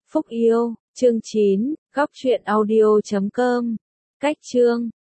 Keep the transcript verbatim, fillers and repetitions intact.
Phúc yêu, chương chín, góc truyện audio chấm com. Cách chương